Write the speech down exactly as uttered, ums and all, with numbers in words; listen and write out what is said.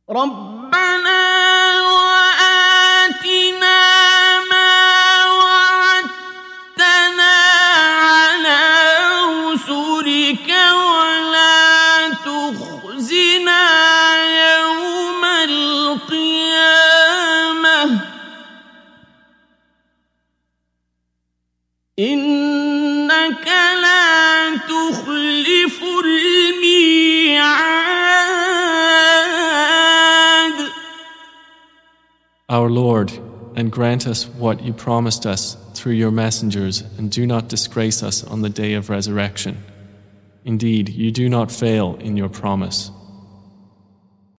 ربنا وآتنا ما وعدتنا على رسلك ولا تخزنا يوم القيامة إنك لا تخلف الميعاد. Our Lord, and grant us what you promised us through your messengers, and do not disgrace us on the day of resurrection. Indeed, you do not fail in your promise.